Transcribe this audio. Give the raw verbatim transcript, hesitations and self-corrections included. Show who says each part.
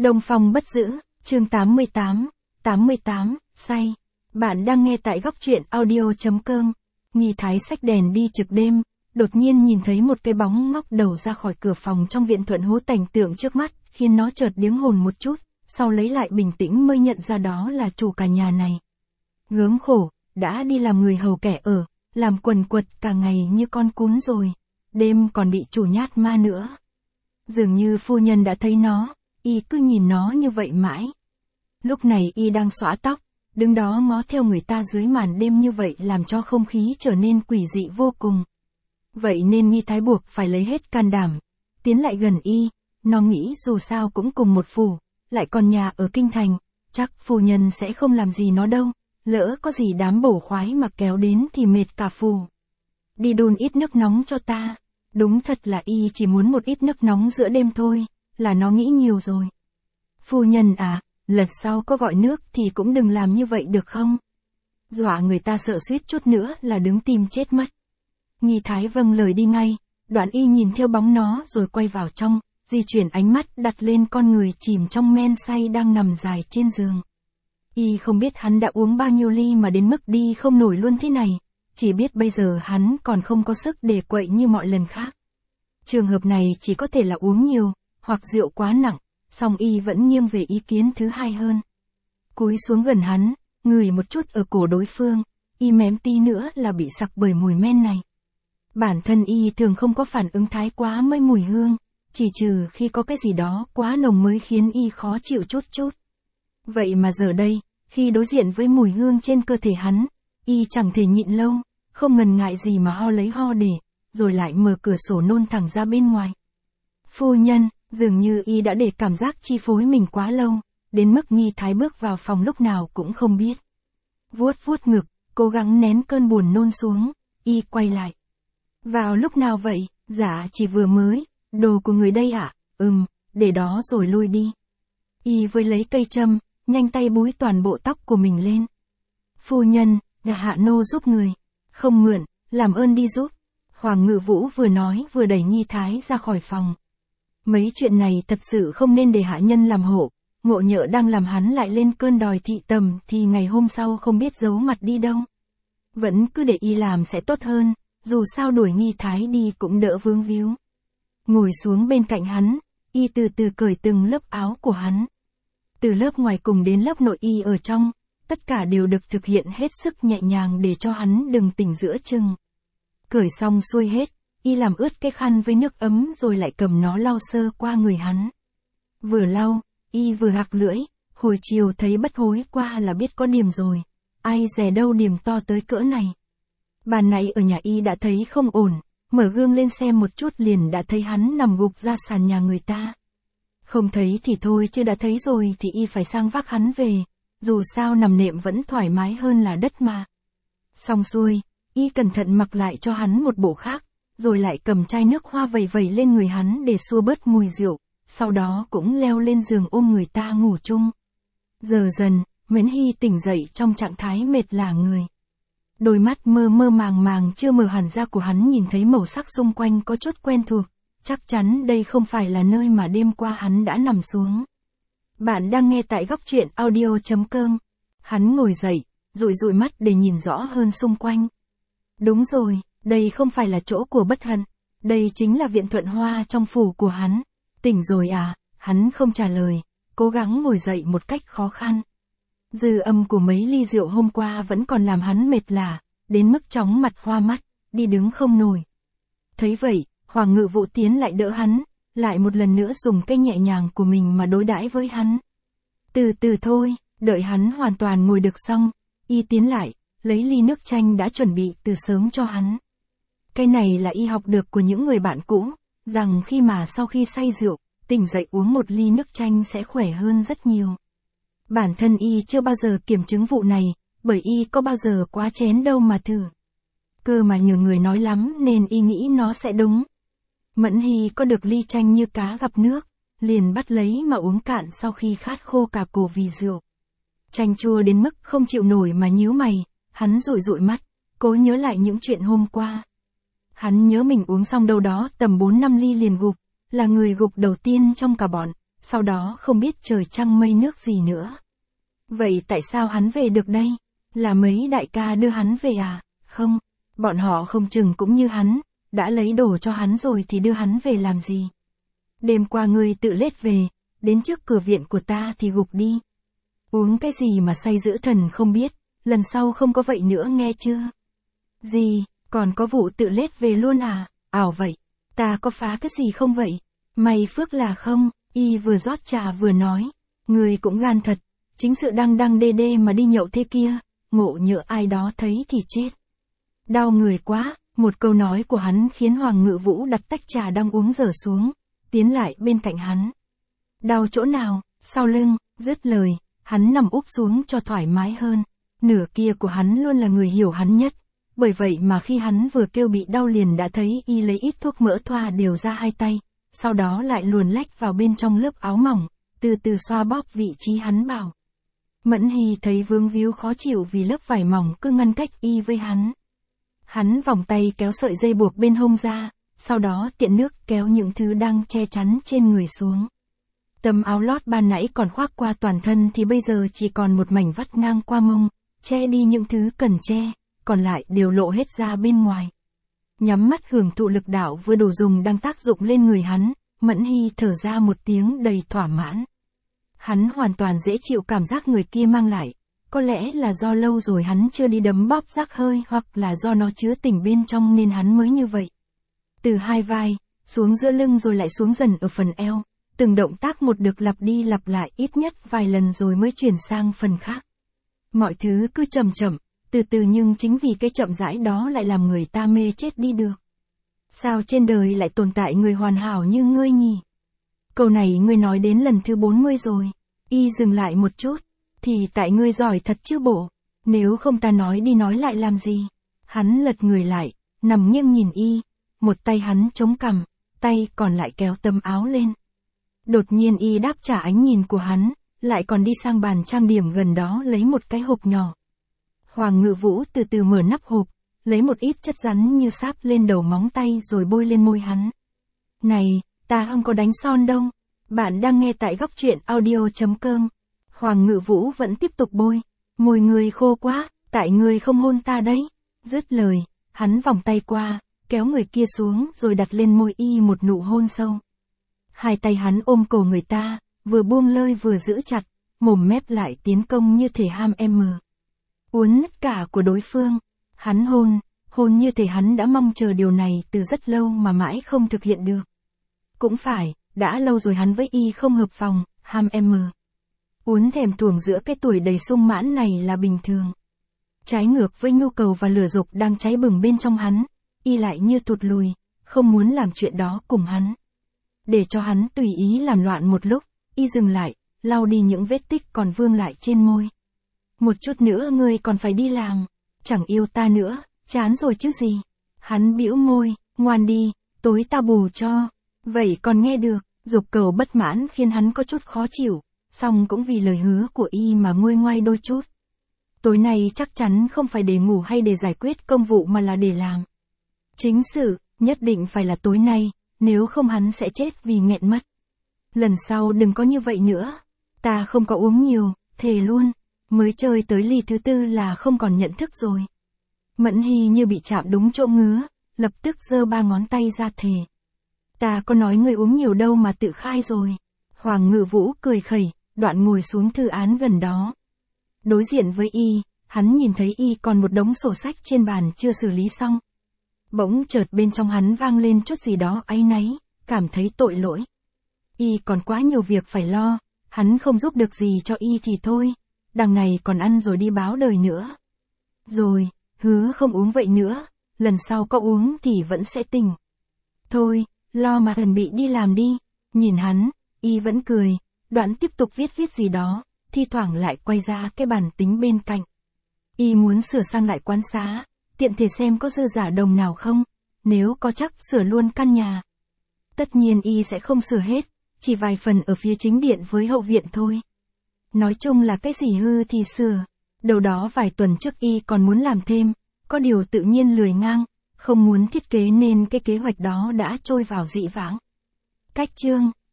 Speaker 1: Đông Phong bất giữ, chương tám mươi tám, tám mươi tám, say. Bạn đang nghe tại góc truyện audio.com. Nghi Thái xách đèn đi trực đêm, đột nhiên nhìn thấy một cái bóng ngóc đầu ra khỏi cửa phòng trong viện Thuận Hố, cảnh tượng trước mắt khiến nó chợt điếng hồn một chút, sau lấy lại bình tĩnh mới nhận ra đó là chủ cả nhà này. Gớm khổ, đã đi làm người hầu kẻ ở, làm quần quật cả ngày như con cún rồi, đêm còn bị chủ nhát ma nữa. Dường như phu nhân đã thấy nó, y cứ nhìn nó như vậy mãi. Lúc này y đang xõa tóc, đứng đó ngó theo người ta dưới màn đêm như vậy làm cho không khí trở nên quỷ dị vô cùng. Vậy nên Nghi Thái buộc phải lấy hết can đảm, tiến lại gần y, nó nghĩ dù sao cũng cùng một phủ, lại còn nhà ở kinh thành, chắc phu nhân sẽ không làm gì nó đâu, lỡ có gì đám bổ khoái mà kéo đến thì mệt cả phù. Đi đun ít nước nóng cho ta, đúng thật là y chỉ muốn một ít nước nóng giữa đêm thôi, là nó nghĩ nhiều rồi. Phu nhân à, lần sau có gọi nước thì cũng đừng làm như vậy được không? Dọa người ta sợ suýt chút nữa là đứng tim chết mất. Nghi Thái vâng lời đi ngay, đoạn y nhìn theo bóng nó rồi quay vào trong, di chuyển ánh mắt đặt lên con người chìm trong men say đang nằm dài trên giường. Y không biết hắn đã uống bao nhiêu ly mà đến mức đi không nổi luôn thế này, chỉ biết bây giờ hắn còn không có sức để quậy như mọi lần khác. Trường hợp này chỉ có thể là uống nhiều, hoặc rượu quá nặng, song y vẫn nghiêng về ý kiến thứ hai hơn. Cúi xuống gần hắn, ngửi một chút ở cổ đối phương, y mém tí nữa là bị sặc bởi mùi men này. Bản thân y thường không có phản ứng thái quá với mùi hương, chỉ trừ khi có cái gì đó quá nồng mới khiến y khó chịu chút chút. Vậy mà giờ đây, khi đối diện với mùi hương trên cơ thể hắn, y chẳng thể nhịn lâu, không ngần ngại gì mà ho lấy ho để, rồi lại mở cửa sổ nôn thẳng ra bên ngoài. Phu nhân, dường như y đã để cảm giác chi phối mình quá lâu, đến mức Nghi Thái bước vào phòng lúc nào cũng không biết. Vuốt vuốt ngực, cố gắng nén cơn buồn nôn xuống, y quay lại. Vào lúc nào vậy? Dạ chỉ vừa mới, đồ của người đây ạ, à? Ừm, để đó rồi lui đi. Y với lấy cây châm, nhanh tay búi toàn bộ tóc của mình lên. Phu nhân, nhà hạ nô giúp người. Không mượn, làm ơn đi giúp. Hoàng Ngự Vũ vừa nói vừa đẩy Nghi Thái ra khỏi phòng. Mấy chuyện này thật sự không nên để hạ nhân làm hộ, ngộ nhỡ đang làm hắn lại lên cơn đòi thị tầm thì ngày hôm sau không biết giấu mặt đi đâu. Vẫn cứ để y làm sẽ tốt hơn, dù sao đuổi Nghi Thái đi cũng đỡ vướng víu. Ngồi xuống bên cạnh hắn, y từ từ cởi từng lớp áo của hắn. Từ lớp ngoài cùng đến lớp nội y ở trong, tất cả đều được thực hiện hết sức nhẹ nhàng để cho hắn đừng tỉnh giữa chừng. Cởi xong xuôi hết, y làm ướt cái khăn với nước ấm rồi lại cầm nó lau sơ qua người hắn. Vừa lau, y vừa hạc lưỡi, hồi chiều thấy bất hối qua là biết có điểm rồi, ai dè đâu điểm to tới cỡ này. Bà nãy ở nhà y đã thấy không ổn, mở gương lên xem một chút liền đã thấy hắn nằm gục ra sàn nhà người ta. Không thấy thì thôi chứ đã thấy rồi thì y phải sang vác hắn về, dù sao nằm nệm vẫn thoải mái hơn là đất mà. Xong xuôi, y cẩn thận mặc lại cho hắn một bộ khác, rồi lại cầm chai nước hoa vẩy vẩy lên người hắn để xua bớt mùi rượu, sau đó cũng leo lên giường ôm người ta ngủ chung. Giờ dần, Mến Hy tỉnh dậy trong trạng thái mệt lả người. Đôi mắt mơ mơ màng màng chưa mở hẳn ra của hắn nhìn thấy màu sắc xung quanh có chút quen thuộc, chắc chắn đây không phải là nơi mà đêm qua hắn đã nằm xuống. Bạn đang nghe tại góc truyện audio.com. Hắn ngồi dậy, dụi dụi mắt để nhìn rõ hơn xung quanh. Đúng rồi, đây không phải là chỗ của Bất Hận, đây chính là viện Thuận Hoa trong phủ của hắn. Tỉnh rồi à? Hắn không trả lời, cố gắng ngồi dậy một cách khó khăn. Dư âm của mấy ly rượu hôm qua vẫn còn làm hắn mệt lả, đến mức chóng mặt hoa mắt, đi đứng không nổi. Thấy vậy, Hoàng Ngự Vũ tiến lại đỡ hắn, lại một lần nữa dùng cái nhẹ nhàng của mình mà đối đãi với hắn. Từ từ thôi, đợi hắn hoàn toàn ngồi được xong, y tiến lại, lấy ly nước chanh đã chuẩn bị từ sớm cho hắn. Cái này là y học được của những người bạn cũ, rằng khi mà sau khi say rượu, tỉnh dậy uống một ly nước chanh sẽ khỏe hơn rất nhiều. Bản thân y chưa bao giờ kiểm chứng vụ này, bởi y có bao giờ quá chén đâu mà thử. Cơ mà nhiều người nói lắm nên y nghĩ nó sẽ đúng. Mẫn Hy có được ly chanh như cá gặp nước, liền bắt lấy mà uống cạn sau khi khát khô cả cổ vì rượu. Chanh chua đến mức không chịu nổi mà nhíu mày, hắn dụi dụi mắt, cố nhớ lại những chuyện hôm qua. Hắn nhớ mình uống xong đâu đó tầm bốn năm ly liền gục, là người gục đầu tiên trong cả bọn, sau đó không biết trời trăng mây nước gì nữa. Vậy tại sao hắn về được đây? Là mấy đại ca đưa hắn về à? Không, bọn họ không chừng cũng như hắn, đã lấy đồ cho hắn rồi thì đưa hắn về làm gì? Đêm qua ngươi tự lết về, đến trước cửa viện của ta thì gục đi. Uống cái gì mà say dữ thần không biết, lần sau không có vậy nữa nghe chưa? Gì, còn có vụ tự lết về luôn à? Ảo vậy, ta có phá cái gì không vậy? May phước là không, y vừa rót trà vừa nói. Người cũng gan thật, chính sự đăng đăng đê đê mà đi nhậu thế kia, ngộ nhỡ ai đó thấy thì chết. Đau người quá, một câu nói của hắn khiến Hoàng Ngự Vũ đặt tách trà đang uống dở xuống, tiến lại bên cạnh hắn. Đau chỗ nào? Sau lưng. Dứt lời, hắn nằm úp xuống cho thoải mái hơn. Nửa kia của hắn luôn là người hiểu hắn nhất. Bởi vậy mà khi hắn vừa kêu bị đau liền đã thấy y lấy ít thuốc mỡ thoa đều ra hai tay, sau đó lại luồn lách vào bên trong lớp áo mỏng, từ từ xoa bóp vị trí hắn bảo. Mẫn Hy thấy vướng víu khó chịu vì lớp vải mỏng cứ ngăn cách y với hắn. Hắn vòng tay kéo sợi dây buộc bên hông ra, sau đó tiện nước kéo những thứ đang che chắn trên người xuống. Tấm áo lót ban nãy còn khoác qua toàn thân thì bây giờ chỉ còn một mảnh vắt ngang qua mông, che đi những thứ cần che, còn lại đều lộ hết ra bên ngoài. Nhắm mắt hưởng thụ lực đạo vừa đủ dùng đang tác dụng lên người hắn, Mẫn Hy thở ra một tiếng đầy thỏa mãn. Hắn hoàn toàn dễ chịu cảm giác người kia mang lại, có lẽ là do lâu rồi hắn chưa đi đấm bóp rác hơi hoặc là do nó chứa tình bên trong nên hắn mới như vậy. Từ hai vai, xuống giữa lưng rồi lại xuống dần ở phần eo, từng động tác một được lặp đi lặp lại ít nhất vài lần rồi mới chuyển sang phần khác. Mọi thứ cứ chậm chậm, từ từ nhưng chính vì cái chậm rãi đó lại làm người ta mê chết đi được. Sao trên đời lại tồn tại người hoàn hảo như ngươi nhỉ? Câu này ngươi nói đến lần thứ bốn mươi rồi. Y dừng lại một chút. Thì tại ngươi giỏi thật chứ bộ. Nếu không ta nói đi nói lại làm gì? Hắn lật người lại, nằm nghiêng nhìn y. Một tay hắn chống cằm, tay còn lại kéo tấm áo lên. Đột nhiên y đáp trả ánh nhìn của hắn, lại còn đi sang bàn trang điểm gần đó lấy một cái hộp nhỏ. Hoàng Ngự Vũ từ từ mở nắp hộp, lấy một ít chất rắn như sáp lên đầu móng tay rồi bôi lên môi hắn. Này, ta không có đánh son đâu. Bạn đang nghe tại góc truyện audio chấm com. Hoàng Ngự Vũ vẫn tiếp tục bôi. Môi ngươi khô quá, tại ngươi không hôn ta đấy. Dứt lời, hắn vòng tay qua, kéo người kia xuống rồi đặt lên môi y một nụ hôn sâu. Hai tay hắn ôm cổ người ta, vừa buông lơi vừa giữ chặt, mồm mép lại tiến công như thể ham em mờ. Uốn tất cả của đối phương. Hắn hôn, hôn như thể hắn đã mong chờ điều này từ rất lâu mà mãi không thực hiện được. Cũng phải, đã lâu rồi hắn với y không hợp phòng, ham em mờ. Uốn thèm thuồng giữa cái tuổi đầy sung mãn này là bình thường. Trái ngược với nhu cầu và lửa dục đang cháy bừng bên trong hắn, y lại như thụt lùi, không muốn làm chuyện đó cùng hắn. Để cho hắn tùy ý làm loạn một lúc, y dừng lại, lau đi những vết tích còn vương lại trên môi. Một chút nữa ngươi còn phải đi làm, chẳng yêu ta nữa, chán rồi chứ gì. Hắn bĩu môi, ngoan đi, tối ta bù cho. Vậy còn nghe được, dục cầu bất mãn khiến hắn có chút khó chịu, song cũng vì lời hứa của y mà nguôi ngoai đôi chút. Tối nay chắc chắn không phải để ngủ hay để giải quyết công vụ mà là để làm. Chính sự, nhất định phải là tối nay, nếu không hắn sẽ chết vì nghẹn mất. Lần sau đừng có như vậy nữa. Ta không có uống nhiều, thề luôn. Mới chơi tới ly thứ tư là không còn nhận thức rồi. Mẫn Hy như bị chạm đúng chỗ ngứa, lập tức giơ ba ngón tay ra thề. Ta có nói người uống nhiều đâu mà tự khai rồi. Hoàng Ngự Vũ cười khẩy, đoạn ngồi xuống thư án gần đó. Đối diện với y, hắn nhìn thấy y còn một đống sổ sách trên bàn chưa xử lý xong. Bỗng chợt bên trong hắn vang lên chút gì đó áy náy, cảm thấy tội lỗi. Y còn quá nhiều việc phải lo, hắn không giúp được gì cho y thì thôi. Đằng này còn ăn rồi đi báo đời nữa. Rồi, hứa không uống vậy nữa, lần sau có uống thì vẫn sẽ tỉnh. Thôi, lo mà chuẩn bị đi làm đi. Nhìn hắn, y vẫn cười, đoạn tiếp tục viết viết gì đó, thi thoảng lại quay ra cái bàn tính bên cạnh. Y muốn sửa sang lại quán xá, tiện thể xem có dư giả đồng nào không, nếu có chắc sửa luôn căn nhà. Tất nhiên y sẽ không sửa hết, chỉ vài phần ở phía chính điện với hậu viện thôi. Nói chung là cái gì hư thì sửa. Đầu đó vài tuần trước y còn muốn làm thêm, có điều tự nhiên lười ngang, không muốn thiết kế nên cái kế hoạch đó đã trôi vào dĩ vãng. Cách chương